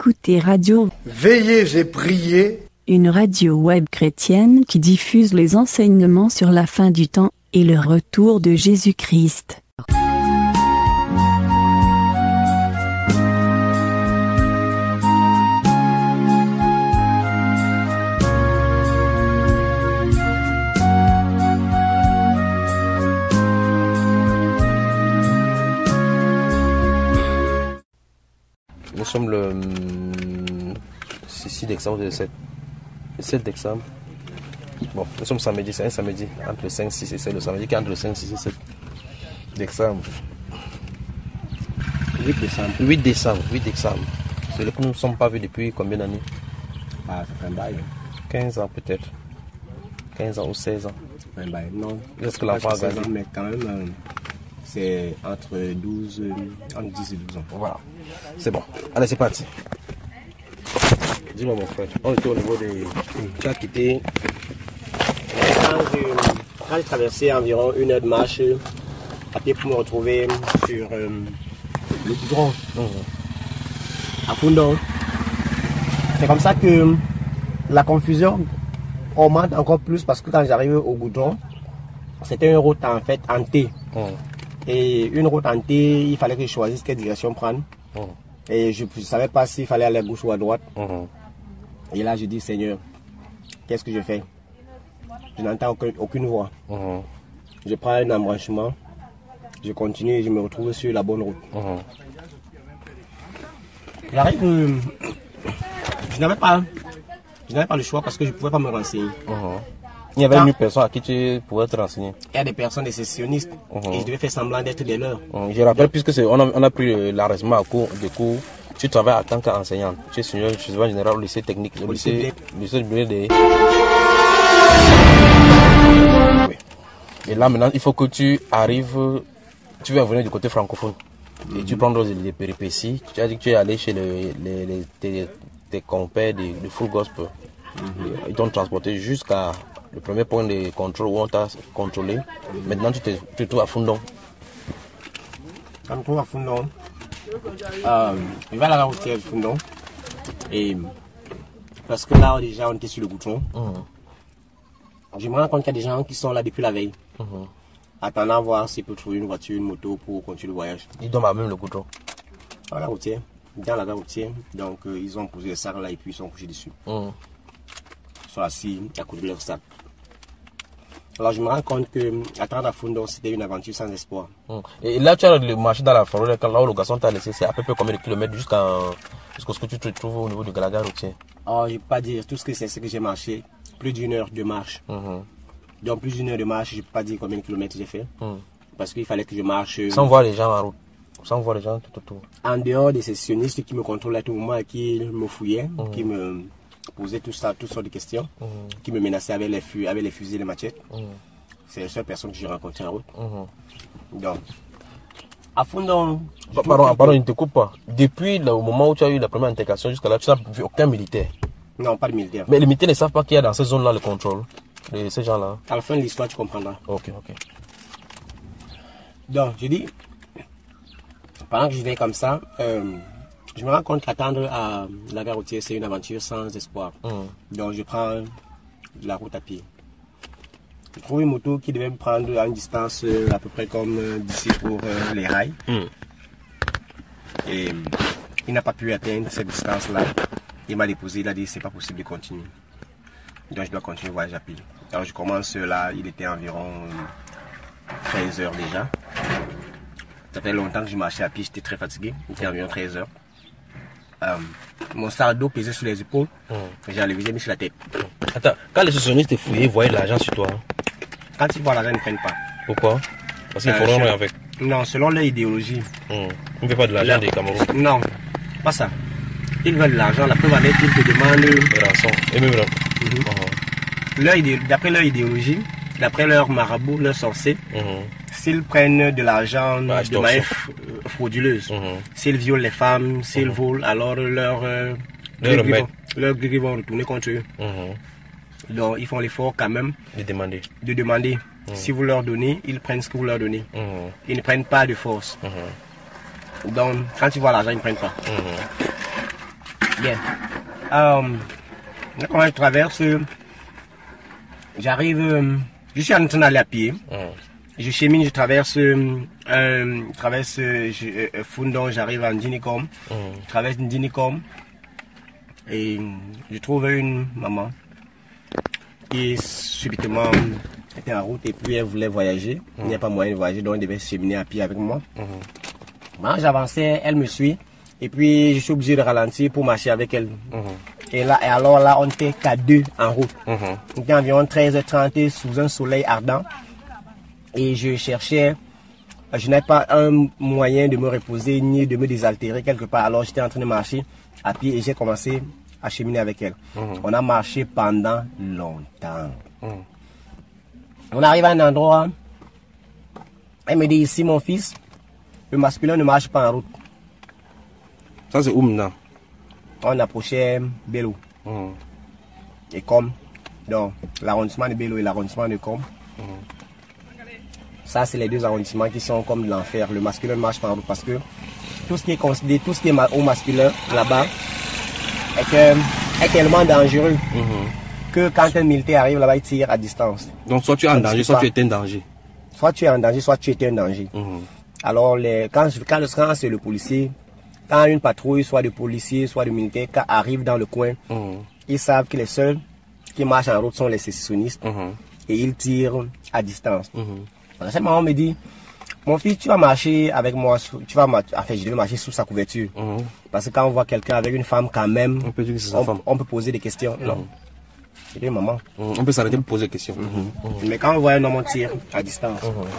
écoutez Radio Veillez et priez, une radio web chrétienne qui diffuse les enseignements sur la fin du temps et le retour de Jésus-Christ. Nous sommes le 6 décembre, le 7 décembre. Bon, nous sommes samedi, c'est un samedi, entre le 5, 6 et 7, le samedi qui est entre le 5, 6 et 7 décembre. 8 décembre. C'est le que nous ne sommes pas vus depuis combien d'années? Ah, ça fait un bail. 15 ans peut-être. 15 ans ou 16 ans. Un bail, non. Est-ce que l'enfant a grandi? Mais quand même, c'est entre 10 et 12 ans. Voilà. C'est bon. Allez, c'est parti. Dis-moi mon frère, on était au niveau des... Tu as quitté... Quand j'ai traversé environ 1 heure de marche à pied pour me retrouver sur le goudron à Fundong, c'est comme ça que la confusion augmente encore plus parce que quand j'arrive au goudron, c'était une route en fait en T. Et une route en T, il fallait que je choisisse quelle direction prendre. Et je ne savais pas s'il fallait aller à gauche ou à droite. Et là, je dis, Seigneur, qu'est-ce que je fais? Je n'entends aucune voix. Je prends un embranchement, je continue et je me retrouve sur la bonne route. J'arrive, je n'avais pas le choix parce que je ne pouvais pas me renseigner. Il y avait une personne à qui tu pouvais te renseigner. Il y a des personnes, des sécessionnistes, et je devais faire semblant d'être des leurs. Je rappelle, puisque on a pris l'arrêtement à cours de cours, tu travailles en tant qu'enseignant. Tu es senior, je suis général au lycée technique, au lycée de... Oui. Et là maintenant, il faut que tu arrives, tu vas venir du côté francophone. Et tu prends les péripéties. Tu as dit que tu es allé chez tes compères de Full Gospel. Ils t'ont transporté jusqu'à le premier point de contrôle où on t'a contrôlé. Maintenant, tu te trouves à Fundong. Je me trouve à Fundong. Je vais à la routière de Fundong. Et parce que là, déjà, on était sur le goudron. Je me rends compte qu'il y a des gens qui sont là depuis la veille. Attendant à voir s'ils peuvent trouver une voiture, une moto pour continuer le voyage. Ils dorment à même le goudron. À la routière. Dans la routière. Donc, ils ont posé les sacs là et puis ils sont couchés dessus. Ils sont assis à côté de leur sac. Alors je me rends compte que attendre à Fundong, c'était une aventure sans espoir. Et là, tu as le marché dans la forêt, là où le garçon t'a laissé, c'est à peu près combien de kilomètres jusqu'à ce que tu te trouves au niveau de la gare routière? Oh, je ne peux pas dire, tout ce que c'est ce que j'ai marché, plus d'1 heure de marche. Donc plus d'1 heure de marche, je ne peux pas dire combien de kilomètres j'ai fait. Parce qu'il fallait que je marche... Sans voir les gens en route, sans voir les gens tout autour. En dehors des sécessionnistes qui me contrôlaient à tout moment et qui me fouillaient, qui me posaient toutes sortes de questions, qui me menaçaient avec les fusils et les machettes. C'est la seule personne que j'ai rencontrée en route. Donc, à Fundong... Pardon, il ne te coupe pas. Depuis le moment où tu as eu la première intégration jusqu'à là, tu n'as vu aucun militaire? Non, pas de militaire. Mais les militaires ne savent pas qu'il y a dans ces zones-là le contrôle de ces gens-là? À la fin de l'histoire, tu comprendras. Ok. Donc, je dis, pendant que je vais comme ça, je me rends compte qu'attendre à la gare routière, c'est une aventure sans espoir. Donc, je prends la route à pied. Je trouve une moto qui devait me prendre à une distance à peu près comme d'ici pour les rails. Et il n'a pas pu atteindre cette distance-là. Il m'a déposé, il a dit c'est pas possible de continuer. Donc je dois continuer le voyage à pied. Alors je commence là, il était environ 13 heures déjà. Ça fait longtemps que je marchais à pied, j'étais très fatigué. Il était environ 13 heures. Mon sac d'eau pesait sur les épaules. J'ai enlevé, j'ai mis sur la tête. Attends, quand les sécessionnistes te fouillaient, ils voyaient de l'argent sur toi. Quand ils voient l'argent, ils ne prennent pas. Pourquoi? Parce qu'ils feront rien avec. Non, selon leur idéologie. On ne fait pas de l'argent des Cameroun. Non, pas ça. Ils veulent de l'argent, la preuve en est qu'ils te demandent des rançons. Et même d'après leur idéologie, d'après leur marabout, leur sorcier, s'ils prennent de l'argent de manière frauduleuse, s'ils violent les femmes, s'ils volent, alors leurs gris vont retourner contre eux. Donc ils font l'effort quand même de demander. Si vous leur donnez, ils prennent ce que vous leur donnez. Ils ne prennent pas de force. Donc quand ils voient l'argent, ils ne prennent pas. Bien. Là, quand je traverse, j'arrive, je suis en train d'aller à pied. Je chemine, je traverse Fundong, j'arrive à Ndinicom. Je traverse Ndinicom et je trouve une maman qui subitement était en route et puis elle voulait voyager. Il n'y a pas moyen de voyager, donc elle devait cheminer à pied avec moi. Quand j'avançais, elle me suit et puis je suis obligé de ralentir pour marcher avec elle. Et alors là, on était qu'à deux en route. Il était environ 13h30 sous un soleil ardent. Et je cherchais, je n'avais pas un moyen de me reposer ni de me désaltérer quelque part. Alors j'étais en train de marcher à pied et j'ai commencé à cheminer avec elle. On a marché pendant longtemps. On arrive à un endroit, elle me dit ici mon fils, le masculin ne marche pas en route. Ça c'est où maintenant? On approchait Bello. Et comme, donc l'arrondissement de Bello et l'arrondissement de Com. Ça, c'est les deux arrondissements qui sont comme de l'enfer. Le masculin ne marche pas en route parce que tout ce qui est considéré, tout ce qui est au masculin là-bas est tellement dangereux que quand un militaire arrive là-bas, il tire à distance. Donc, soit tu es en danger, soit tu étais en danger. Soit tu es en danger, soit tu étais en danger. Alors, quand c'est le policier, quand une patrouille, soit de policiers, soit de militaires, arrive dans le coin, ils savent que les seuls qui marchent en route sont les sécessionnistes et ils tirent à distance. Cette maman me dit, mon fils, tu vas marcher avec moi, enfin, je devais marcher sous sa couverture. Parce que quand on voit quelqu'un avec une femme, quand même, on peut poser des questions. Non. Je dis, maman. On peut s'arrêter pour poser des questions. Mais quand on voit un homme, on tire à distance.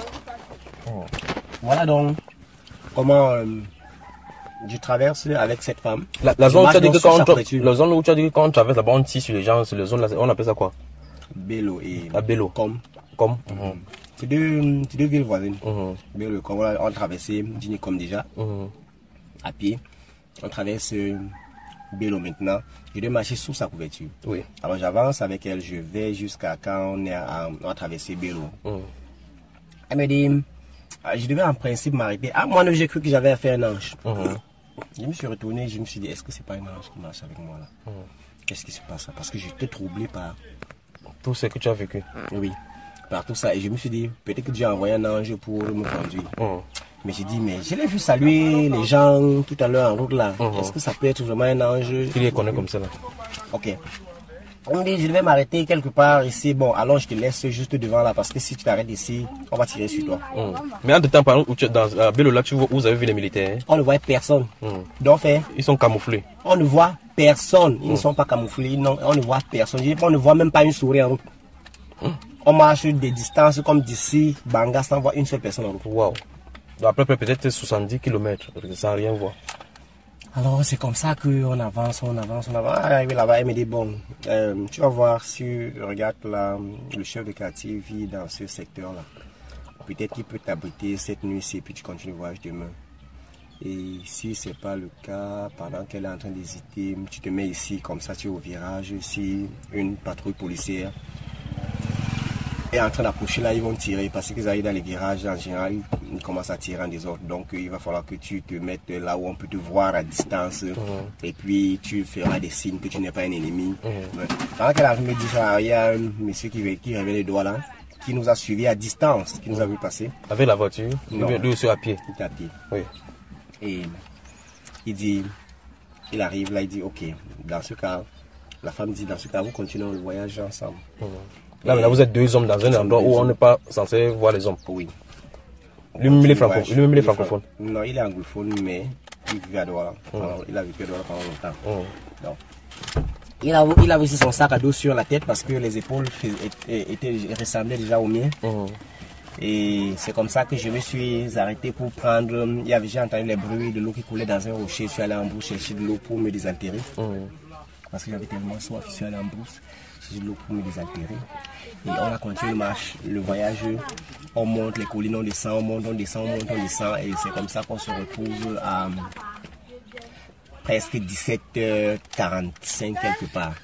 Voilà donc comment je traverse avec cette femme. La zone où tu as dit que quand on traverse là-bas, on tire sur les gens, sur les zones là, on appelle ça quoi? Bello et Bello. Comme. C'est deux villes voisines. Bello et Com, on traversait Ndinicom déjà, à pied. On traverse Bello maintenant. Je dois marcher sous sa couverture. Oui. Alors j'avance avec elle, je vais jusqu'à quand on a traversé Bello. Elle me dit, je devais en principe m'arrêter. À moi, j'ai cru que j'avais fait un ange. Je me suis retourné, je me suis dit, est-ce que c'est pas un ange qui marche avec moi là? Qu'est-ce qui se passe là? Parce que j'étais troublé par tout ce que tu as vécu. Oui, par tout ça. Et je me suis dit, peut-être que Dieu a envoyé un ange pour me conduire. Mais j'ai dit, mais je l'ai vu saluer les gens tout à l'heure en route là. Est-ce que ça peut être vraiment un ange? Il les connaît comme ça là. Ok. On me dit, je devais m'arrêter quelque part ici. Bon, alors je te laisse juste devant là parce que si tu t'arrêtes ici, on va tirer sur toi. Mais en tout temps, par exemple, dans Bello là, vous avez vu les militaires? On ne voit personne. Donc, ils sont camouflés. On ne voit personne. Ils ne sont pas camouflés. Non, on ne voit personne. On ne voit même pas une souris en route. On marche des distances comme d'ici, Banga, sans voir une seule personne en route. Waouh. Après, peut-être 70 km, sans rien voir. Alors, c'est comme ça qu'on avance. Arrivé là-bas, elle me dit, bon, tu vas voir si, regarde là, le chef de quartier vit dans ce secteur-là. Peut-être qu'il peut t'abriter cette nuit-ci et puis tu continues le voyage demain. Et si ce n'est pas le cas, pendant qu'elle est en train d'hésiter, tu te mets ici, comme ça, tu es au virage. Si une patrouille policière est en train d'approcher, là, ils vont tirer parce qu'ils arrivent dans les virages, en général, ils commencent à tirer en désordre. Donc, il va falloir que tu te mettes là où on peut te voir à distance. Et puis, tu feras des signes que tu n'es pas un ennemi. Pendant qu'elle arrive me dit ça, il y a un monsieur qui révèle les doigts là, qui nous a suivis à distance, qui nous a vu passer. Avec la voiture? Non. Lui aussi à pied? Il était à pied. Oui. Et il dit, il arrive là, il dit, ok, dans ce cas, la femme dit, dans ce cas, vous continuez le voyage ensemble. Là, maintenant, vous êtes deux hommes dans un endroit où on n'est pas censé voir les hommes. Oui. Lui-même, il est francophone. Non, il est anglophone, mais il vit à Douala. Il a vécu à Douala pendant longtemps. Donc, il a aussi son sac à dos sur la tête parce que les épaules ressemblaient déjà aux miens. Et c'est comme ça que je me suis arrêté pour prendre. J'ai entendu les bruits de l'eau qui coulait dans un rocher. Je suis allé en brousse chercher de l'eau pour me désaltérer. Parce que j'avais tellement soif, je suis allé en brousse chercher de l'eau pour me désaltérer. Et on a continué le voyage. On monte les collines, on descend, on descend. Et c'est comme ça qu'on se retrouve à presque 17h45 quelque part.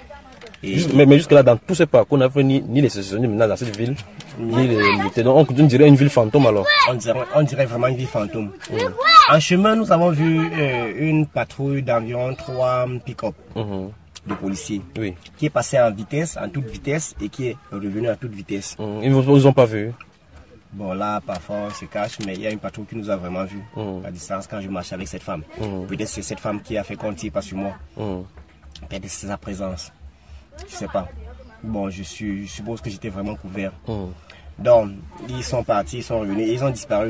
Mais jusque là, dans tous ces parcours, on n'a fait ni les sécessionnistes maintenant dans cette ville, ni les militaires. Donc on dirait une ville fantôme alors. On dirait vraiment une ville fantôme. En chemin, nous avons vu une patrouille d'environ 3 pick-up de policiers qui est passée en toute vitesse et qui est revenue à toute vitesse. Ils ne vous ont pas vu? Bon, là, parfois, on se cache, mais il y a une patrouille qui nous a vraiment vus à distance quand je marchais avec cette femme. Peut-être c'est cette femme qui a fait qu'on ne tire pas sur moi. Peut-être c'est sa présence. Je ne sais pas. Bon, je suppose que j'étais vraiment couvert. Donc, ils sont partis, ils sont revenus, ils ont disparu.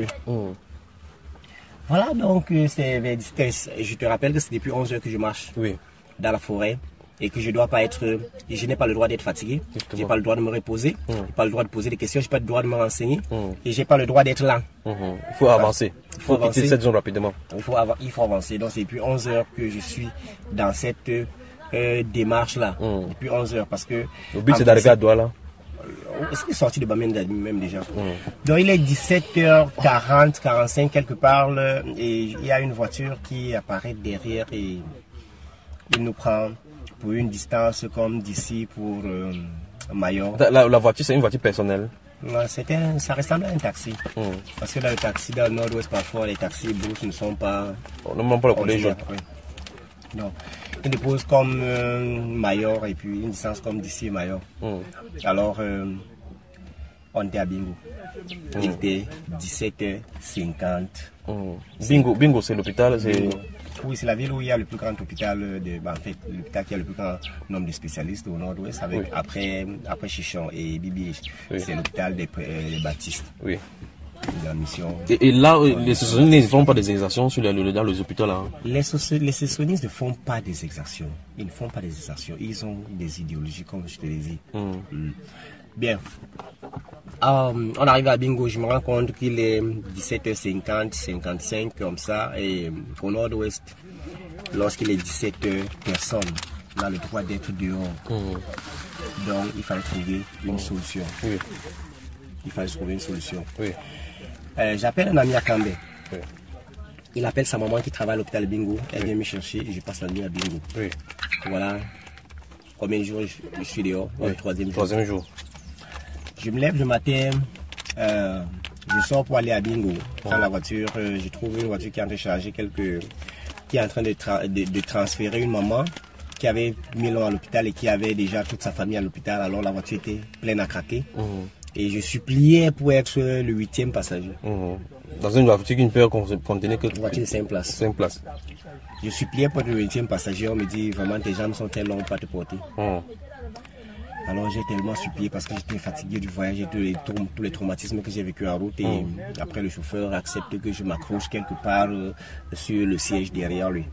Voilà, donc c'est vers 17h. Je te rappelle que c'est depuis 11 heures que je marche dans la forêt et que je dois pas être, je n'ai pas le droit d'être fatigué, j'ai pas le droit de me reposer, j'ai pas le droit de poser des questions, j'ai pas le droit de me renseigner et j'ai pas le droit d'être lent. Il faut avancer, il faut quitter cette zone rapidement. Il faut avancer, donc c'est depuis 11 heures que je suis dans cette démarche là, depuis 11 heures parce que... Le but c'est d'arriver à Douala. Est-ce qu'il est sorti de Bamenda même déjà? Donc il est 17h40, 45 quelque part et il y a une voiture qui apparaît derrière et il nous prend pour une distance comme d'ici pour Mayor. La voiture c'est une voiture personnelle? Ça ressemble à un taxi. Parce que dans le taxi, dans le nord-ouest parfois les taxis brousse ne sont pas... Non, pas le collège. Non. Il dépose comme Mayor et puis une distance comme d'ici Mayor. Alors, on était à Bingo. Il était 17h50. Bingo, c'est l'hôpital? Oui, c'est la ville où il y a le plus grand hôpital, en fait, l'hôpital qui a le plus grand nombre de spécialistes au nord-ouest, après Chichon et Bibi. C'est l'hôpital des Baptistes. Oui. La mission. Et là, les sécessionnistes ne font pas des exactions dans les hôpitaux là? Les sécessionnistes ne font pas des exactions. Ils ne font pas des exactions. Ils ont des idéologies, comme je te l'ai dit. Bien. On arrive à Bingo, je me rends compte qu'il est 17h50, 55 comme ça. Et au nord-ouest, lorsqu'il est 17h, personne n'a le droit d'être dehors. Donc il fallait trouver une solution. Il fallait trouver une solution. J'appelle un ami à Cambé. Il appelle sa maman qui travaille à l'hôpital Bingo. Elle vient me chercher et je passe la nuit à Bingo. Voilà. Combien de jours je suis dehors? Le troisième jour. Je me lève le matin. Je sors pour aller à Bingo. Prends la voiture. Je trouve une voiture qui est en train de charger qui est en train de transférer une maman qui avait 1000 ans à l'hôpital et qui avait déjà toute sa famille à l'hôpital. Alors la voiture était pleine à craquer. Et je suppliais pour être le 8e passager. Dans une voiture qui ne peut contenir que... Une voiture de 5 places. 5 places. Je suppliais pour être le 8e passager. On me dit vraiment tes jambes sont très longues pour te porter. Alors j'ai tellement supplié parce que j'étais fatigué du voyage et tous les traumatismes que j'ai vécu en route. Et après le chauffeur accepte que je m'accroche quelque part sur le siège derrière lui.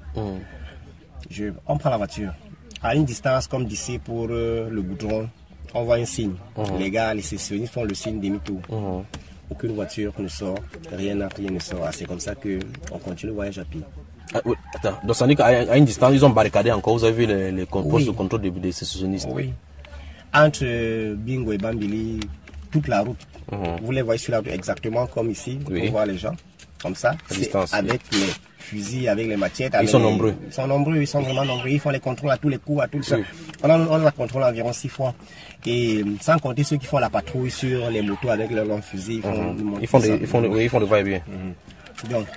On prend la voiture. À une distance comme d'ici pour le goudron, on voit un signe. Les gars, les sécessionnistes font le signe demi-tour. Aucune voiture ne sort, rien ne sort. C'est comme ça qu'on continue le voyage à pied. Attends, donc ça veut dire qu'à une distance, ils ont barricadé encore. Vous avez vu les postes de contrôle des sécessionnistes? Oui. Entre Bingo et Bambili, toute la route, vous les voyez sur la route exactement comme ici. On voit les gens comme ça, avec les fusils, avec les machettes. Ils sont nombreux. Ils sont nombreux, ils sont vraiment nombreux. Ils font les contrôles à tous les coups, à tout le temps. On va contrôler environ 6 fois. Et sans compter ceux qui font la patrouille sur les motos avec leurs longs fusils. Ils font le va-et-vient. Donc,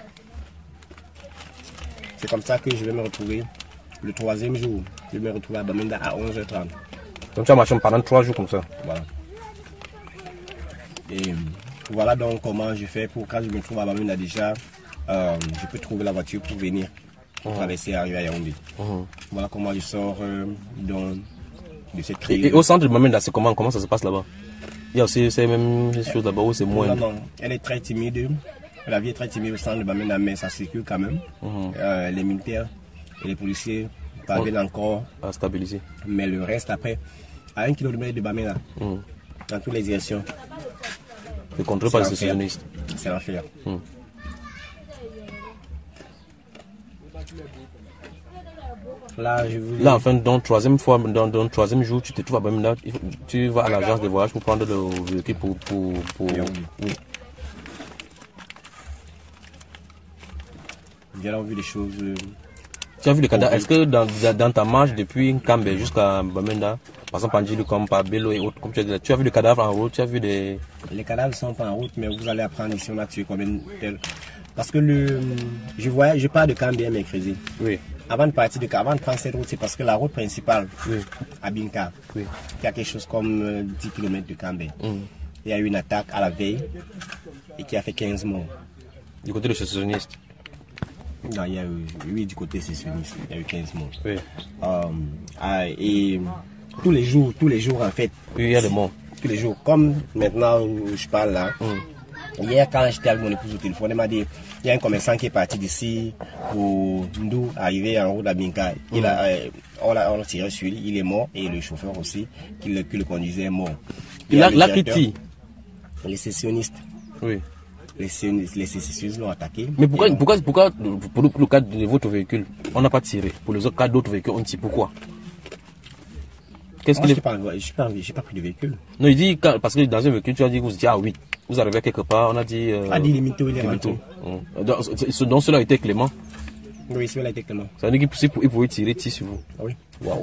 c'est comme ça que je vais me retrouver le 3e jour. Je vais me retrouver à Bamenda à 11h30. Donc tu as marché pendant 3 jours comme ça? Voilà. Et voilà donc comment je fais pour quand je me trouve à Bamenda déjà, je peux trouver la voiture pour venir traverser et arriver à Yaoundé. Voilà comment je sors de cette crise. Et au centre de Bamenda, c'est comment ça se passe là-bas? Il y a aussi ces mêmes choses là-bas où c'est moins? Non, elle est très timide. La vie est très timide au centre de Bamenda, mais ça circule quand même. Les militaires et les policiers parviennent encore à stabiliser. Mais le reste après, à 1 km de Bamenda, dans toutes les directions. C'est contrôlé par les sécessionnistes. C'est l'enfer. Là, enfin, dans le 3e jour, tu te trouves à Bamenda, tu vas à l'agence de voyage pour prendre le véhicule pour... Oui. J'ai vu des choses... Tu as vu le cadavre? Est-ce que dans ta marche depuis Kambé jusqu'à Bamenda, par exemple en Djilou comme par Bello et autres, comme tu as dit, tu as vu le cadavre en route, tu as vu des Les cadavres ne sont pas en route, mais vous allez apprendre ici, on a tué combien de... Parce que je pars de Cambé mercredi. Oui. Avant de prendre cette route, c'est parce que la route principale, à Binka, Oui. il y a quelque chose comme 10 km de Cambé. Il y a eu une attaque à la veille et qui a fait 15 morts. Du côté des sécessionnistes. Non, il y a eu, oui, du côté sécessionniste, il y a eu 15 morts. Oui. Et tous les jours, en fait. Oui, il y a des morts. Tous les jours. Comme maintenant, je parle là. Hier, quand j'étais avec mon épouse au téléphone, elle m'a dit il y a un commerçant qui est parti d'ici pour Ndou, arrivé en route d'Abinka. On l'a tiré sur lui, il est mort, et le chauffeur aussi, qui le conduisait est mort. La Kitty. Les sécessionnistes. Oui. Les sécessionnistes l'ont attaqué. Mais pourquoi pour le cas de votre véhicule, on n'a pas tiré? Pour les autres cas d'autres véhicules, on tire. Pourquoi? Qu'est-ce qu'il est... J'ai pas pris de véhicule. Non, il dit, parce que dans un véhicule, tu as dit que vous étiez à 8. Vous arrivez quelque part, on a dit... dit limité, il est rentré. Donc cela a été Clément. Oui, cela a été Clément. Ça veut dire qu'il pouvait tirer sur vous. Oui. Waouh.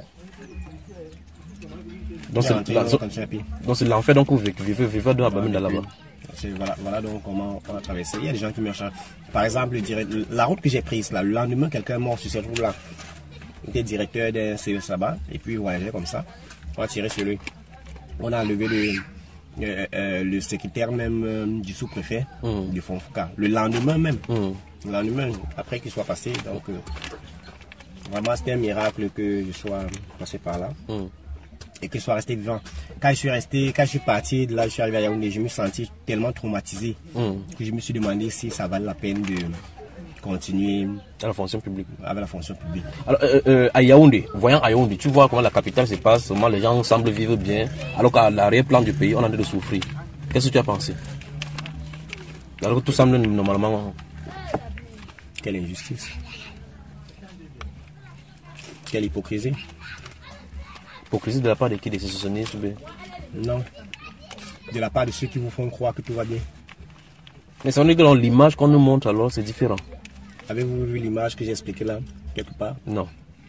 Donc c'est l'enfer donc vous vivez dans la bamine là-bas. Voilà donc comment on a traversé. Il y a des gens qui me cherchent. Par exemple, la route que j'ai prise là, le lendemain, quelqu'un est mort sur cette route-là. Il était directeur d'un CES là-bas, et puis il voyageait comme ça. On a tiré sur lui. On a enlevé le secrétaire même du sous-préfet de Fonfouca. Le lendemain même. Le lendemain, après qu'il soit passé. Donc, vraiment, c'était un miracle que je sois passé par là. Et que je sois resté vivant. Quand je suis parti de là, je suis arrivé à Yaoundé, je me suis senti tellement traumatisé que je me suis demandé si ça valait la peine de continuer à la fonction publique. Avec la fonction publique. Alors, à Yaoundé, voyant à Yaoundé, tu vois comment la capitale se passe, comment les gens semblent vivre bien, alors qu'à l'arrière-plan du pays, on est en train de souffrir. Qu'est-ce que tu as pensé? Alors que tout semble normalement... Quelle injustice. Quelle hypocrisie. Hypocrisie de la part de qui? Des sécessionnistes ou bien? Non. De la part de ceux qui vous font croire que tout va bien. Mais ça veut dire que dans l'image qu'on nous montre alors, c'est différent. Avez-vous vu l'image que j'ai expliquée là, quelque part? Non.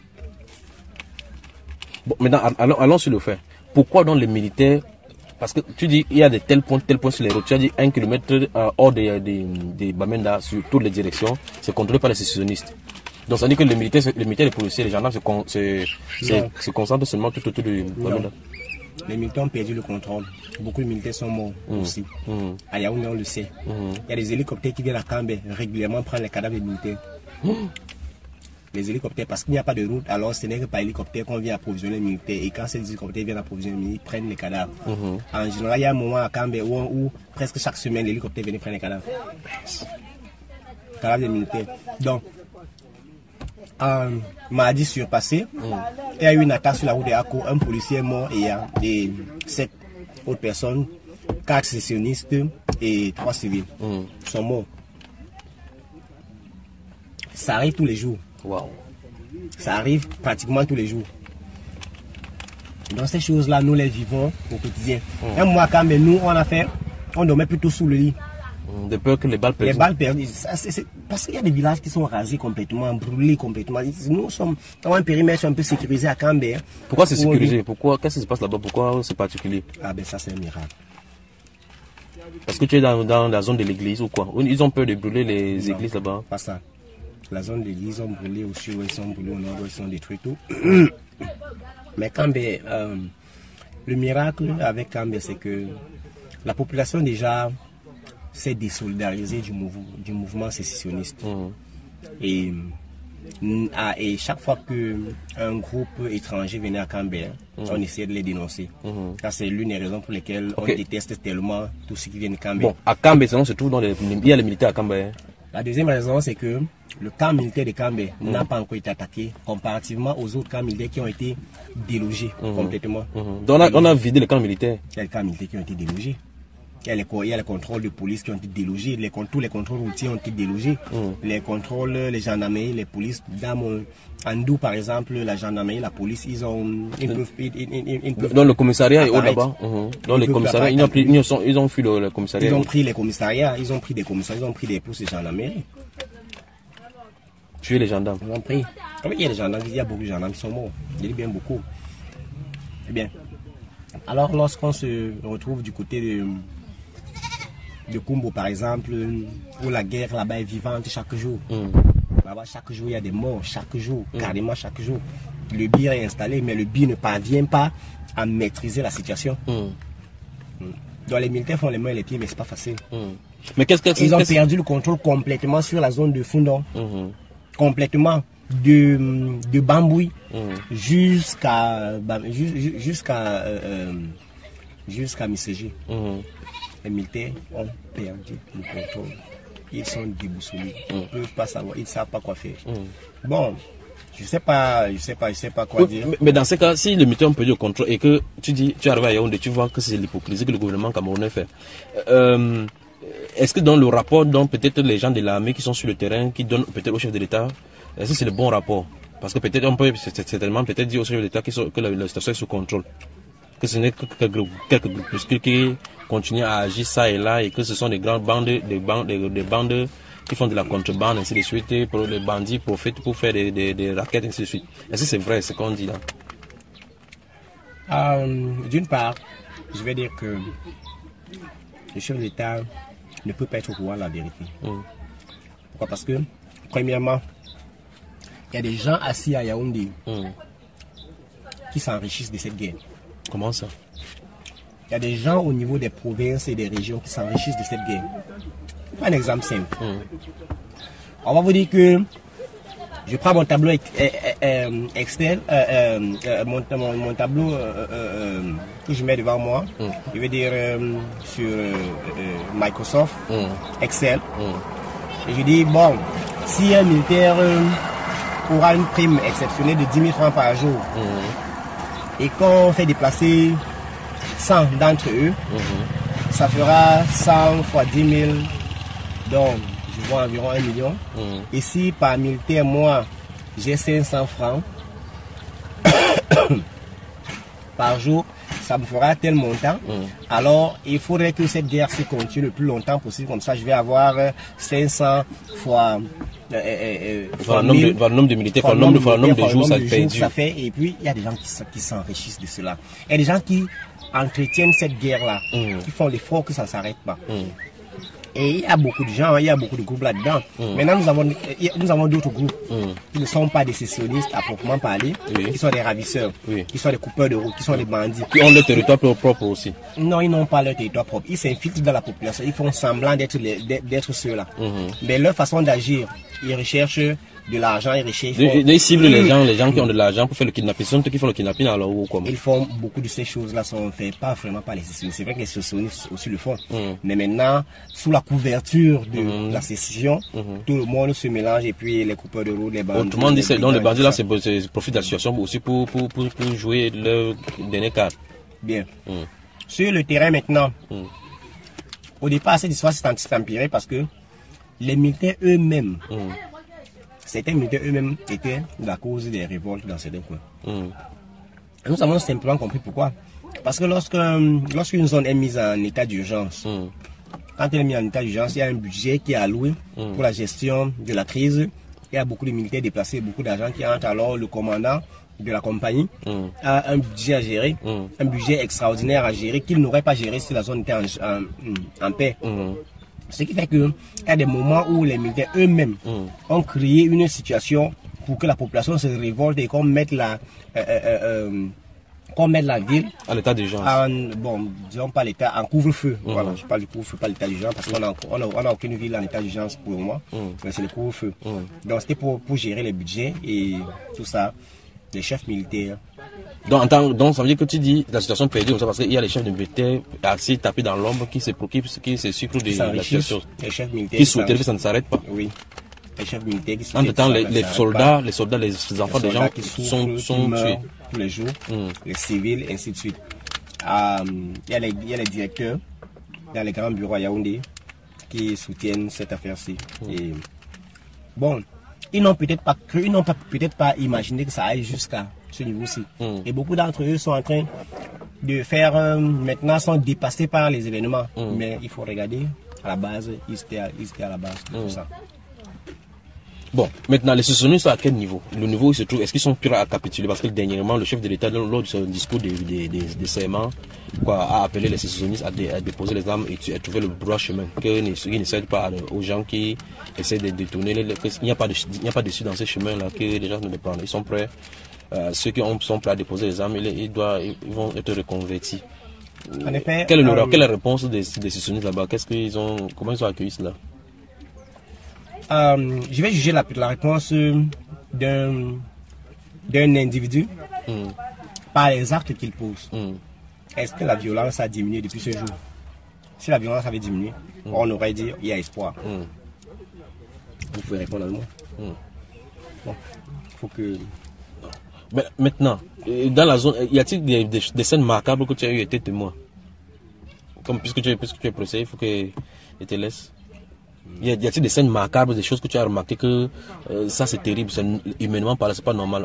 Bon, maintenant, allons sur le fait. Pourquoi donc les militaires... Parce que tu dis il y a de tels points sur les routes. Tu as dit 1 km hors des Bamenda sur toutes les directions, c'est contrôlé par les sécessionnistes. Donc ça veut dire que les militaires, les policiers, les gendarmes se concentrent seulement tout autour de Bamenda. Les militaires ont perdu le contrôle. Beaucoup de militaires sont morts aussi. À Yaoundé, on le sait. Il y a des hélicoptères qui viennent à Cambé régulièrement prendre les cadavres des militaires. Les hélicoptères, parce qu'il n'y a pas de route, alors ce n'est que par hélicoptère qu'on vient approvisionner les militaires. Et quand ces hélicoptères viennent approvisionner, ils prennent les cadavres. En général, il y a un moment à Cambé où presque chaque semaine, l'hélicoptère vient prendre les cadavres. Les cadavres des militaires. Donc, mardi surpassé, il y a eu une attaque sur la route de Ako. Un policier est mort et il y a 7 autres personnes, 4 sécessionnistes et 3 civils sont morts. Ça arrive tous les jours. Wow. Ça arrive pratiquement tous les jours. Donc ces choses-là, nous les vivons au quotidien. Un mois quand même, nous, on dormait plutôt sous le lit. De peur que les balles perdent. Les balles perdues. Parce qu'il y a des villages qui sont rasés complètement, brûlés complètement. Nous sommes dans un périmètre un peu sécurisé à Cambé. Pourquoi c'est sécurisé? Qu'est-ce qui se passe là-bas? Pourquoi c'est particulier? Ah ben ça c'est un miracle. Parce que tu es dans la zone de l'église ou quoi? Ils ont peur de brûler les églises là-bas? Pas ça. La zone de l'église, ils ont brûlé au sud, ils sont brûlés au nord, ils sont détruits tout. Mais Cambé, le miracle avec Cambé, c'est que la population déjà s'est désolidarisée du mouvement sécessionniste. Et chaque fois qu'un groupe étranger venait à Cambé, on essayait de les dénoncer. Ça, c'est l'une des raisons pour lesquelles on déteste tellement tout ce qui vient de Cambé. Bon, à Cambé, sinon, se trouve dans il y a les militaires à Cambé. La deuxième raison, c'est que le camp militaire de Cambé n'a pas encore été attaqué comparativement aux autres camps militaires qui ont été délogés complètement. Donc on a vidé les camps militaires. Il y a les camps militaires qui ont été délogés. Il y a les contrôles de police qui ont été délogés. Tous les contrôles routiers ont été délogés. Les contrôles, les gendarmeries, les polices. Dans Andou, par exemple, la gendarmerie, la police, ils peuvent dans le commissariat et au là-bas. Dans les commissariats, ils ont fui le commissariat. Ils ont pris les commissariats, ils ont pris des commissariats, ils ont pris des postes de gendarmerie. Tuer les gendarmes. Ils ont pris. Il y a des gendarmes, il y a beaucoup de gendarmes qui sont morts. Il y a bien beaucoup. Eh bien, alors lorsqu'on se retrouve du côté de Kumbo par exemple, où la guerre là-bas est vivante chaque jour. Là-bas, chaque jour, il y a des morts, chaque jour, carrément chaque jour. Le BIR est installé, mais le BIR ne parvient pas à maîtriser la situation. Donc les militaires font les mains et les pieds, mais c'est pas facile. Mais ils ont perdu le contrôle complètement sur la zone de Fundong. Complètement. De Bambouy jusqu'à Misségi. Les militaires ont perdu le contrôle. Ils sont déboussolés. Ils ne peuvent pas savoir, ils ne savent pas quoi faire. Bon, je sais pas quoi dire. Mais dans ce cas, si les militaires ont perdu le contrôle et que tu arrives à Yaoundé, tu vois que c'est l'hypocrisie que le gouvernement camerounais fait. Est-ce que dans le rapport, peut-être les gens de l'armée qui sont sur le terrain, qui donnent peut-être au chef de l'État, est-ce que c'est le bon rapport? Parce que peut-être on peut certainement peut-être dire au chef de l'État que la situation est sous contrôle, que ce n'est que quelques groupuscules qui continuent à agir ça et là et que ce sont des grandes bandes, des bandes qui font de la contrebande, ainsi de suite, et pour les bandits profitent pour faire des raquettes, ainsi de suite. Est-ce que c'est vrai ce qu'on dit là? D'une part, je vais dire que le chef de l'État ne peut pas être au courant de la vérité. Pourquoi? Parce que, premièrement, il y a des gens assis à Yaoundé qui s'enrichissent de cette guerre. Comment ça? Il y a des gens au niveau des provinces et des régions qui s'enrichissent de cette guerre. Un exemple simple. On va vous dire que je prends mon tableau Excel, mon tableau que je mets devant moi. Je vais dire sur Microsoft, Excel. Et je dis, bon, si un militaire aura une prime exceptionnelle de 10 000 francs par jour et qu'on fait déplacer 100 d'entre eux, ça fera 100 fois 10 000, donc je vois environ 1 million. Et si par militaire, moi, j'ai 500 francs par jour, ça me fera tel montant. Alors, il faudrait que cette guerre se continue le plus longtemps possible. Comme ça, je vais avoir 500 fois... le nombre de militaires, fois le nombre de jours, ça fait. Et puis, il y a des gens qui s'enrichissent de cela. Il y a des gens qui entretiennent cette guerre-là, qui font l'effort que ça ne s'arrête pas. Et il y a beaucoup de gens, il y a beaucoup de groupes là-dedans. Maintenant, nous avons d'autres groupes qui ne sont pas des sécessionnistes à proprement parler, qui sont des ravisseurs, qui sont des coupeurs de route, qui sont des bandits. Qui ont leur territoire propre aussi. Non, ils n'ont pas leur territoire propre. Ils s'infiltrent dans la population. Ils font semblant d'être ceux-là. Mais leur façon d'agir, ils recherchent de l'argent, ils recherchent... Ils ciblent les gens qui ont de l'argent pour faire le kidnapping. Ce sont ceux qui font le kidnapping alors ou comment? Ils font beaucoup de ces choses-là, sont faites pas vraiment par les sécessionnistes. C'est vrai que les sécessionnistes aussi le font. Mais maintenant, sous la couverture de la sécession, tout le monde se mélange et puis les coupeurs de route, les bandits... Autrement dit, donc les bandits là, c'est profitent de la situation aussi pour jouer leur dernier carte. Bien. Sur le terrain maintenant, au départ, cette histoire s'est empirée parce que les militaires eux-mêmes, certains militaires eux-mêmes étaient la cause des révoltes dans certains coins. Nous avons simplement compris pourquoi. Parce que lorsqu'une zone est mise en état d'urgence, quand elle est mise en état d'urgence, il y a un budget qui est alloué pour la gestion de la crise. Il y a beaucoup de militaires déplacés, beaucoup d'argent qui entre. Alors le commandant de la compagnie a un budget à gérer, un budget extraordinaire à gérer qu'il n'aurait pas géré si la zone était en paix. Ce qui fait qu'il y a des moments où les militaires eux-mêmes ont créé une situation pour que la population se révolte et qu'on mette la ville à l'état d'urgence. Bon, disons pas l'état, en couvre-feu. Voilà, je parle du couvre-feu, pas l'état d'urgence, parce qu'on n'a aucune ville en état d'urgence pour le moment, mais c'est le couvre-feu. Donc c'était pour gérer les budgets et tout ça, les chefs militaires. Donc ça veut dire que tu dis la situation perdue comme ça parce qu'il y a les chefs de militaires assez tapés dans l'ombre qui se sucrent de la situation. Les chefs militaires qui souhaiteraient que ça ne s'arrête pas. Oui. Les chefs militaires qui en temps, les soldats, les enfants des gens qui sont tués tous les jours, les civils, ainsi de suite. Il y a les directeurs dans les grands bureaux à Yaoundé qui soutiennent cette affaire-ci. Et bon, ils n'ont peut-être pas cru, ils n'ont peut-être pas imaginé que ça aille jusqu'à ce niveau-ci. Et beaucoup d'entre eux sont en train de faire, maintenant sont dépassés par les événements. Mais il faut regarder à la base, ils étaient à la base de tout ça. Bon, maintenant, les soupçonnés sont à quel niveau? Le niveau où ils se trouvent, est-ce qu'ils sont prêts à capituler? Parce que dernièrement, le chef de l'État, lors de son discours de serment, a appelé les soupçonnistes à déposer les armes et à trouver le droit chemin. Qu'ils ne cèdent pas aux gens qui essaient de détourner. Il n'y a pas d'issue dans ces chemins-là que les gens ne les prennent. Ils sont prêts. Ceux qui sont prêts à déposer les armes, ils vont être reconvertis. En effet, Quelle est la réponse des soupçonnistes là-bas? Comment ils ont accueilli cela? Je vais juger la réponse d'un individu par les actes qu'il pose. Est-ce que la violence a diminué depuis ce jour? Si la violence avait diminué, on aurait dit il y a espoir. Vous pouvez répondre à moi. Bon, faut que... Mais maintenant, dans la zone, y a-t-il des scènes marquables que tu as eu été témoin? Comme puisque tu es procès, il faut que je te laisse. Y a-t-il des scènes marquables, des choses que tu as remarqué que ça c'est terrible, humainement parlant, c'est pas normal.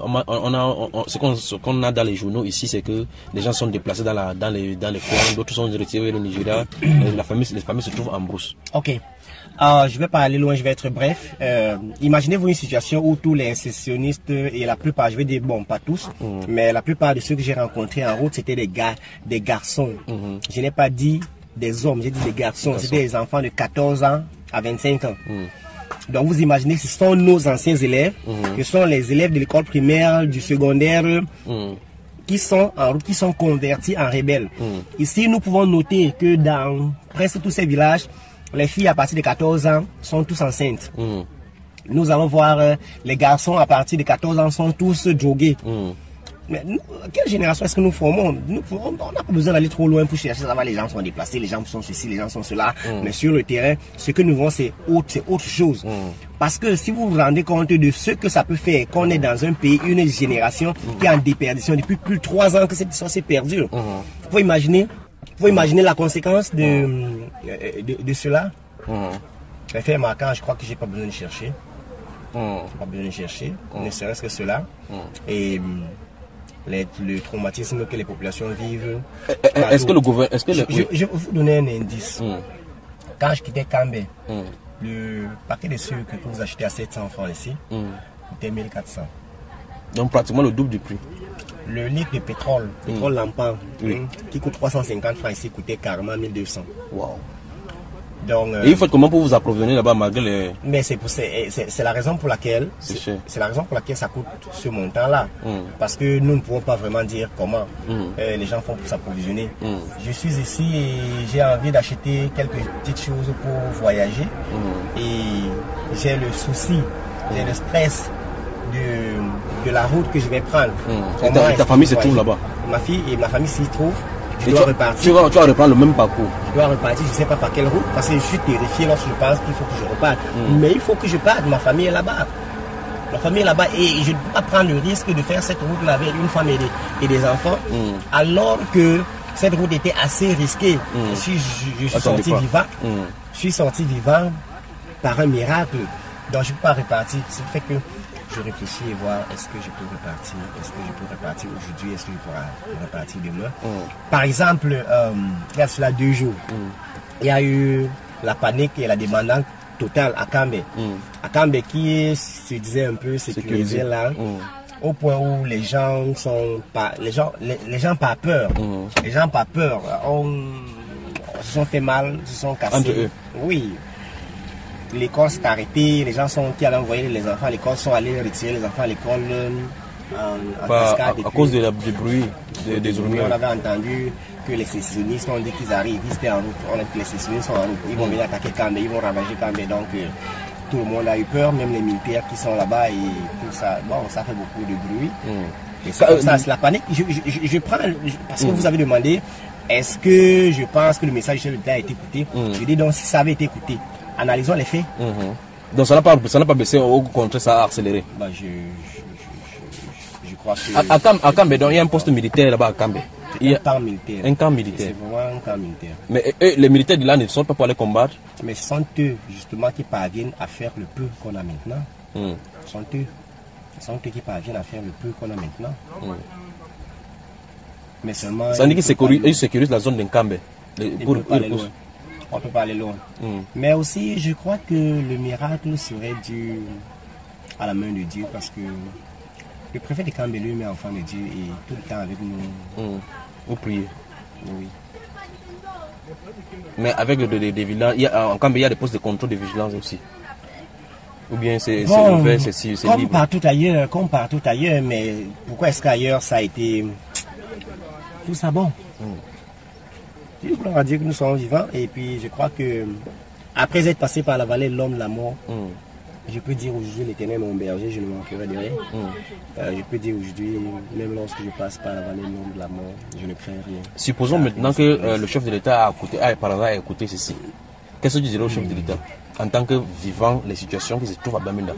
Ce qu'on a dans les journaux ici, c'est que les gens sont déplacés dans les coins, d'autres sont retirés au Nigeria, les familles se trouvent en brousse. Ok. Je vais pas aller loin, je vais être bref. Imaginez-vous une situation où tous les sécessionnistes et la plupart, je vais dire bon, pas tous, mais la plupart de ceux que j'ai rencontrés en route, c'était des garçons. Je n'ai pas dit des hommes, j'ai dit des garçons. C'était des enfants de 14 ans à 25 ans. Donc vous imaginez, ce sont nos anciens élèves, ce sont les élèves de l'école primaire, du secondaire, qui sont en route, qui sont convertis en rebelles. Ici, nous pouvons noter que dans presque tous ces villages, les filles à partir de 14 ans sont tous enceintes. Nous allons voir les garçons à partir de 14 ans sont tous drogués. Mais nous, quelle génération est-ce que nous formons? On n'a pas besoin d'aller trop loin pour chercher ça va, les gens sont déplacés, les gens sont ceci, les gens sont cela. Mais sur le terrain, ce que nous voyons, c'est autre chose. Parce que si vous vous rendez compte de ce que ça peut faire, qu'on est dans un pays, une génération qui est en déperdition depuis plus de 3 ans que cette histoire s'est perdue. Vous pouvez imaginer la conséquence de cela. Les faits marquants, je crois que j'ai pas besoin de chercher. Pas besoin de chercher, ne serait-ce que cela. Et le traumatisme que les populations vivent. Est-ce que le gouvernement... Je vais vous donner un indice. Quand je quittais Cambé, le paquet de sucre que vous achetez à 700 francs ici, coûtait 1400. Donc pratiquement le double du prix. Le litre de pétrole lampant, qui coûte 350 francs ici, coûtait carrément 1200. Wow. Donc, et il faut comment pour vous approvisionner là-bas malgré les... Mais c'est la raison pour laquelle ça coûte ce montant-là. Parce que nous ne pouvons pas vraiment dire comment les gens font pour s'approvisionner. Je suis ici et j'ai envie d'acheter quelques petites choses pour voyager. Et j'ai le souci, j'ai le stress de la route que je vais prendre. Et ta famille se trouve là-bas? Ma famille s'y trouve. Je dois repartir. Tu vas reprendre le même parcours. Je dois repartir, je ne sais pas par quelle route, parce que je suis terrifié lorsque je pense qu'il faut que je reparte. Mais il faut que je parte, ma famille est là-bas. Ma famille est là-bas et je ne peux pas prendre le risque de faire cette route-là avec une femme et des enfants, alors que cette route était assez risquée. Je suis sorti vivant. Je suis sorti vivant par un miracle. Donc je ne peux pas repartir. Ce qui fait que je réfléchis et voir est-ce que je peux repartir, aujourd'hui, est-ce que je pourrai repartir demain. Par exemple, il y a cela 2 jours, il y a eu la panique et la débandade totale à Cambé. À Cambé qui se disait un peu sécurisé là, au point où les gens pas peur. Les gens pas peur. Se sont fait mal, se sont cassés. Entre eux. Oui. L'école s'est arrêtée, les gens qui allaient envoyer les enfants à l'école sont allés retirer les enfants à l'école en cascade. À cause du bruit des rumeurs. On avait entendu que les sécessionnistes ont dit qu'ils arrivent, ils étaient en route. On a dit que les sécessionnistes sont en route, ils vont venir attaquer Cambé, ils vont ravager Cambé. Donc tout le monde a eu peur, même les militaires qui sont là-bas et tout ça. Bon, ça fait beaucoup de bruit. Et ça, c'est la panique. Je prends, parce que vous avez demandé, est-ce que je pense que le message de l'État a été écouté? Je dis donc, si ça avait été écouté, analysons les faits. Donc ça n'a pas baissé, au contraire ça a accéléré. Bah, je crois que... À Cambé, donc il y a un poste militaire là-bas à Cambé. Un camp militaire. Un camp militaire. C'est vraiment un camp militaire. Mais eux, les militaires de là ne sont pas pour aller combattre. Mais ce sont eux justement qui parviennent à faire le peu qu'on a maintenant. Ce sont eux qui parviennent à faire le peu qu'on a maintenant. Mais seulement... Ça veut dire qu'ils sécurisent la zone d'Nkambé. On peut pas aller loin. Mais aussi, je crois que le miracle serait dû à la main de Dieu parce que le préfet de Cambé lui-même est enfant de Dieu et tout le temps avec nous. Vous priez. Oui. Mais avec des vigilances, en Cambé, il y a des postes de contrôle de vigilance aussi. Ou bien c'est ouvert, c'est libre. Comme partout ailleurs, mais pourquoi est-ce qu'ailleurs ça a été tout ça bon? On va dire que nous sommes vivants et puis je crois que après être passé par la vallée de l'homme de la mort, je peux dire aujourd'hui l'Éternel est mon berger, je ne manquerai de rien. Je peux dire aujourd'hui, même lorsque je passe par la vallée de l'homme de la mort, je ne crains rien. Supposons maintenant que le chef de l'État par hasard a écouté ceci. Qu'est-ce que tu dirais au chef de l'État en tant que vivant les situations qui se trouvent à Bamenda?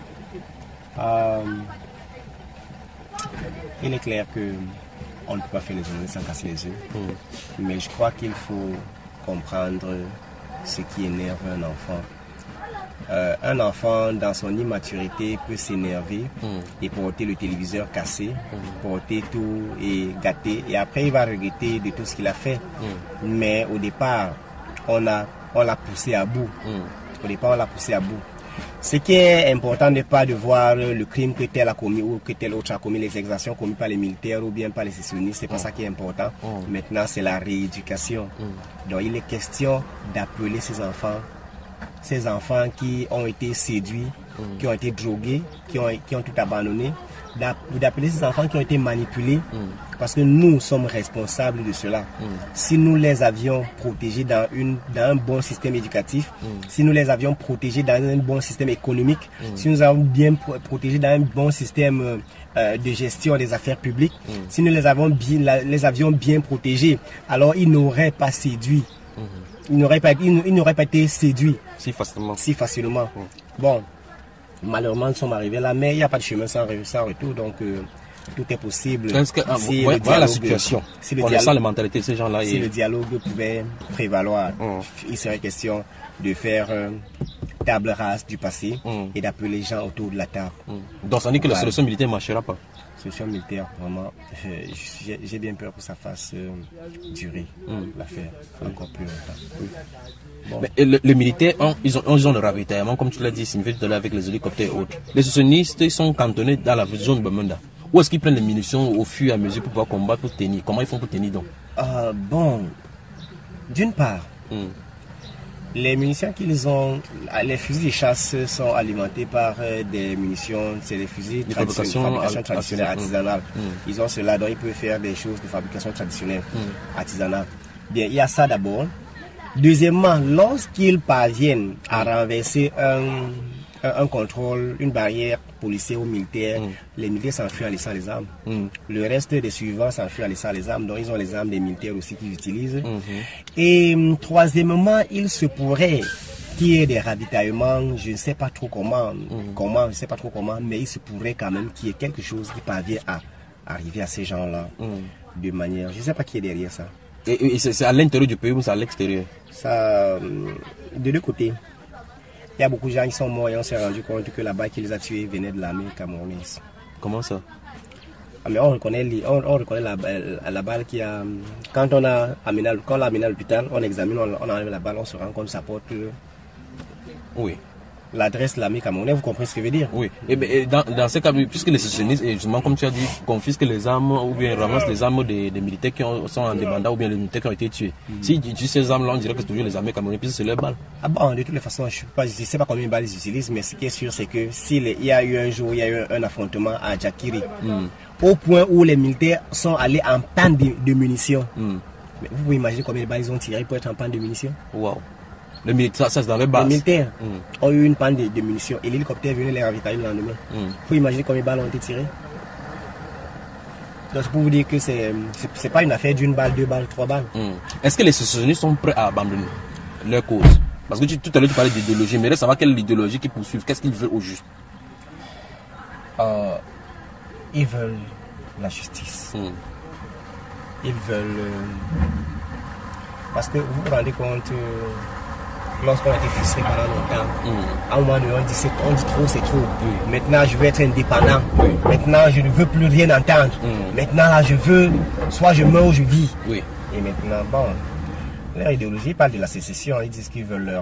Il est clair que on ne peut pas faire les journées sans casser les œufs. Mais je crois qu'il faut comprendre ce qui énerve un enfant. Un enfant, dans son immaturité, peut s'énerver et porter le téléviseur cassé, porter tout et gâter. Et après, il va regretter de tout ce qu'il a fait. Mais au départ, on l'a poussé à bout. Au départ, on l'a poussé à bout. Ce qui est important n'est pas de voir le crime que tel a commis ou que tel autre a commis, les exactions commises par les militaires ou bien par les sécessionnistes, c'est pas ça qui est important. Maintenant, c'est la rééducation. Donc, il est question d'appeler ces enfants qui ont été séduits, qui ont été drogués, qui ont tout abandonné, d'appeler ces enfants qui ont été manipulés, parce que nous sommes responsables de cela. Si nous les avions protégés dans un bon système éducatif, si nous les avions protégés dans un bon système économique, si nous avons bien protégés dans un bon système de gestion des affaires publiques, si nous les avions bien protégés, alors ils n'auraient pas séduit. Ils n'auraient pas été séduits si facilement. Bon, malheureusement, nous sommes arrivés là, mais il n'y a pas de chemin sans retour, donc tout est possible. Voilà la situation. On sent la mentalité de ces gens-là. Si le dialogue pouvait prévaloir, il serait question de faire table rase du passé et d'appeler les gens autour de la table. Donc ça dit que la solution militaire ne marchera pas. Solution militaire, vraiment, j'ai bien peur que ça fasse durer l'affaire encore plus longtemps. Bon. Mais les militaires, ils ont le ravitaillement, comme tu l'as dit, avec les hélicoptères et autres. Les sécessionnistes, ils sont cantonnés dans la zone de Bamenda. Où est-ce qu'ils prennent les munitions au fur et à mesure pour pouvoir combattre, pour tenir? Comment ils font pour tenir donc? Bon, d'une part, les munitions qu'ils ont, les fusils de chasse sont alimentés par des munitions, c'est des fusils de fabrication traditionnelle artisanale. Ils ont cela, donc ils peuvent faire des choses de fabrication traditionnelle artisanale. Bien, il y a ça d'abord. Deuxièmement, lorsqu'ils parviennent à renverser un contrôle, une barrière policière ou militaire, les militaires s'enfuient en laissant les armes. Le reste des suivants s'enfuient en laissant les armes, donc ils ont les armes des militaires aussi qu'ils utilisent. Et troisièmement, il se pourrait qu'il y ait des ravitaillements, je ne sais pas trop comment, mais il se pourrait quand même qu'il y ait quelque chose qui parvient à arriver à ces gens-là de manière, je ne sais pas qui est derrière ça. Et c'est à l'intérieur du pays ou c'est à l'extérieur? Ça, de deux côtés. Il y a beaucoup de gens qui sont morts et on s'est rendu compte que la balle qui les a tués venait de l'armée camerounaise. Comment ça? Mais on reconnaît la balle qui a... Quand on l'a amené à l'hôpital, on examine, on enlève la balle, on se rend compte que ça porte... Oui. L'adresse de l'armée camerounaise, vous comprenez ce que je veux dire? Oui. Et dans ce cas, puisque les sécessionnistes, justement, comme tu as dit, confisquent les armes ou bien ramassent les armes des militaires qui sont en demanda ou bien les militaires qui ont été tués. Si tu utilises ces armes-là, on dirait que c'est toujours les armées camerounaises, puisque c'est leurs balles. Ah bon, de toutes les façons, je ne sais pas combien de balles ils utilisent, mais ce qui est sûr, c'est que s'il y a eu un jour, il y a eu un affrontement à Djakiri, au point où les militaires sont allés en panne de munitions. Mais vous pouvez imaginer combien de balles ils ont tiré pour être en panne de munitions? Waouh. Les militaires, ça c'est dans les bases. Les militaires ont eu une panne de munitions et l'hélicoptère venait les ravitailler le lendemain. Vous pouvez imaginer combien de balles ont été tirées? Donc c'est pour vous dire que c'est pas une affaire d'une balle, deux balles, trois balles. Est-ce que les sécessionnistes sont prêts à abandonner leur cause? Parce que tout à l'heure tu parlais d'idéologie, mais là savoir quelle est l'idéologie qu'ils poursuivent, qu'est-ce qu'ils veulent au juste? Ils veulent la justice. Ils veulent... Parce que vous vous rendez compte... Lorsqu'on a été frustré pendant longtemps, à un moment donné, on dit trop, c'est trop. Maintenant, je veux être indépendant. Maintenant, je ne veux plus rien entendre. Maintenant, là, je veux, soit je meurs ou je vis. Et maintenant, bon, leur idéologie parle de la sécession. Ils disent qu'ils veulent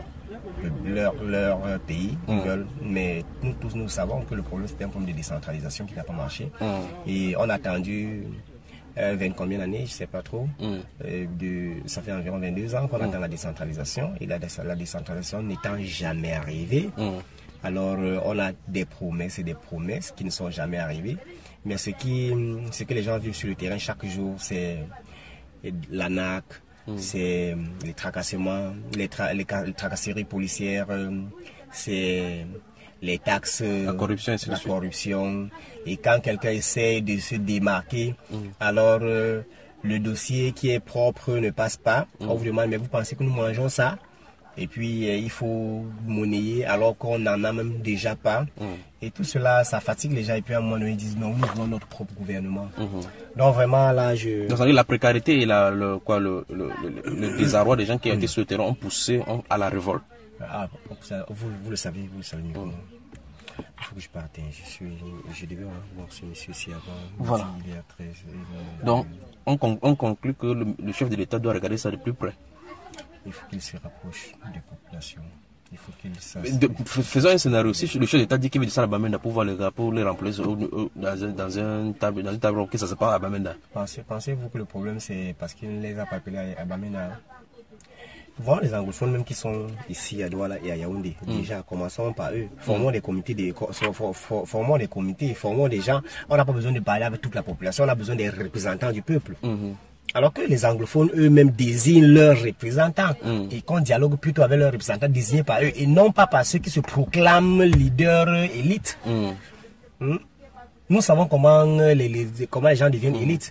leur pays, mais nous tous nous savons que le problème c'était un problème de décentralisation qui n'a pas marché. Et on a attendu 20 combien d'années, je ne sais pas trop. Ça fait environ 22 ans qu'on attend la décentralisation. Et la décentralisation n'étant jamais arrivée, alors on a des promesses et des promesses qui ne sont jamais arrivées. Mais ce que les gens vivent sur le terrain chaque jour, c'est l'ANAC, c'est les tracassements, les tracasseries policières, c'est les taxes, la corruption. Et quand quelqu'un essaie de se démarquer, alors le dossier qui est propre ne passe pas. On vous demande, mais vous pensez que nous mangeons ça? Et puis il faut monnayer alors qu'on n'en a même déjà pas. Et tout cela, ça fatigue les gens. Et puis à un moment donné, ils disent non, nous voulons notre propre gouvernement. Donc vraiment là, Donc la précarité et le désarroi des gens qui ont été sur le terrain ont poussé à la révolte. Ah, vous le savez mieux que moi. Il faut que je parte. Je devais voir ce monsieur-ci avant. Voilà. Donc on conclut que le chef de l'État doit regarder ça de plus près. Il faut qu'il se rapproche des populations. Il faut qu'il sache. Faisons un scénario. Si le chef d'État dit qu'il veut descendre à Bamenda pour les remplir dans un tableau, que ça se passe à Bamenda. Pensez-vous que le problème c'est parce qu'il ne les a pas appelés à Bamenda? Voir les anglophones même qui sont ici à Douala et à Yaoundé. Déjà, commençons par eux. Formons des comités, formons des gens. On n'a pas besoin de parler avec toute la population, on a besoin des représentants du peuple. Alors que les anglophones eux-mêmes désignent leurs représentants et qu'on dialogue plutôt avec leurs représentants désignés par eux et non pas par ceux qui se proclament leaders élites. Nous savons comment les gens deviennent élites.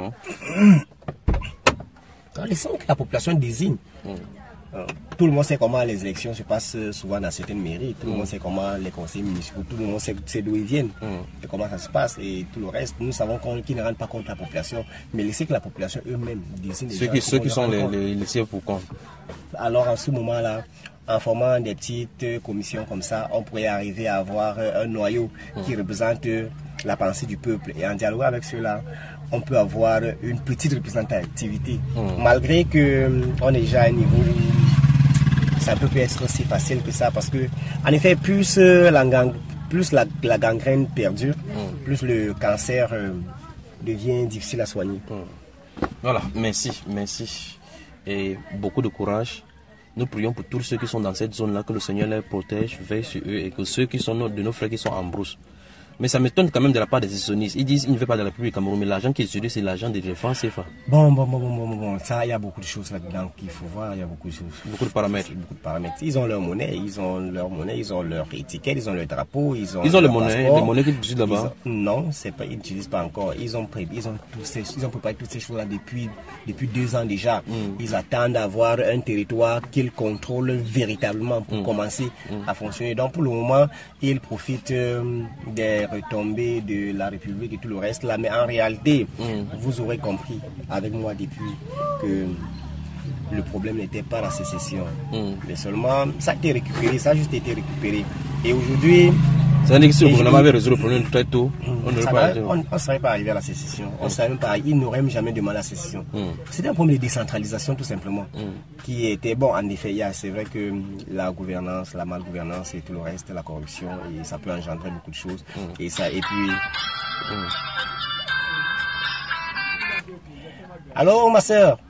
Laissons que la population désigne. Tout le monde sait comment les élections se passent souvent dans certaines mairies. Tout le monde sait comment les conseils municipaux, tout le monde sait d'où ils viennent et comment ça se passe. Et tout le reste, nous savons qu'ils ne rendent pas compte la population. Mais laissez que la population eux-mêmes désigne. Ceux qui sont les laissés pour compte. Alors en ce moment-là, en formant des petites commissions comme ça, on pourrait arriver à avoir un noyau qui représente la pensée du peuple. Et en dialoguant avec ceux-là, on peut avoir une petite représentativité. Malgré qu'on est déjà à un niveau où ça peut être aussi facile que ça. Parce que, en effet, plus la gangrène perdure, plus le cancer devient difficile à soigner. Voilà, merci. Et beaucoup de courage. Nous prions pour tous ceux qui sont dans cette zone-là, que le Seigneur les protège, veille sur eux et que ceux qui sont de nos frères qui sont en brousse. Mais ça m'étonne quand même de la part des sécessionnistes. Ils disent qu'ils ne veulent pas de la République Cameroun, mais l'argent qu'ils utilisent, c'est l'argent des défenses CFA. Bon. Ça, il y a beaucoup de choses là-dedans qu'il faut voir. Il y a beaucoup de choses. Beaucoup de paramètres. Ils ont leur monnaie, ils ont leur étiquette, ils ont leur drapeau, ils ont les monnaies qu'ils utilisent là-bas. Non, ils n'utilisent pas encore. Ils ont préparé toutes ces choses-là depuis 2 ans déjà. Ils attendent d'avoir un territoire qu'ils contrôlent véritablement pour commencer à fonctionner. Donc pour le moment, ils profitent des retombées de la République et tout le reste là, mais en réalité vous aurez compris avec moi depuis que le problème n'était pas la sécession, mais seulement ça a été récupéré, ça a juste été récupéré. Et aujourd'hui, ça veut dire que si le gouvernement avait résolu le problème très tôt, on ne serait pas arrivé à la sécession. On savait même pas, ils n'auraient jamais demandé la sécession. C'était un problème de décentralisation tout simplement, qui était bon. En effet, c'est vrai que la gouvernance, la malgouvernance et tout le reste, la corruption, et ça peut engendrer beaucoup de choses. Et puis. Alors, ma soeur.